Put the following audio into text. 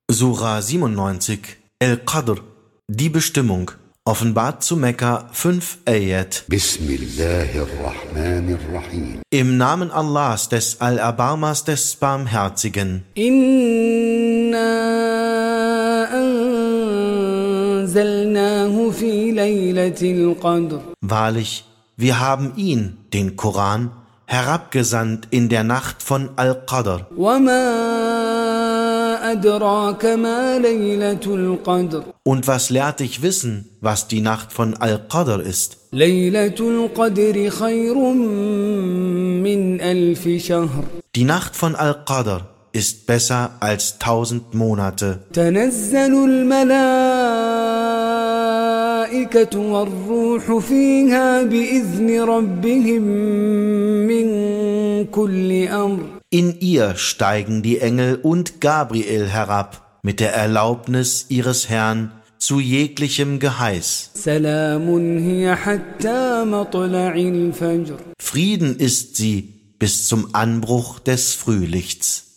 Sura 97, Al-Qadr, die Bestimmung, offenbart zu Mekka 5 Ayat. Bismillahirrahmanirrahim. Im Namen Allahs, des Allerbarmers, des Barmherzigen. Inna anzalnahu fi laylatil qadr. Wahrlich, wir haben ihn, den Koran, herabgesandt in der Nacht von Al-Qadr. أدراك ما ليلة القدر. Und was lehrt dich wissen, was die Nacht von Al-Qadr ist? ليلة القدر خير من ألف شهر. Die Nacht von Al-Qadr ist besser als 1000 Monate. تنزل الملائكة والروح فيها بإذن ربهم من كل أمر. In ihr steigen die Engel und Gabriel herab, mit der Erlaubnis ihres Herrn zu jeglichem Geheiß. سلام هي حتى مطلع الفجر. Frieden ist sie bis zum Anbruch des Frühlichts.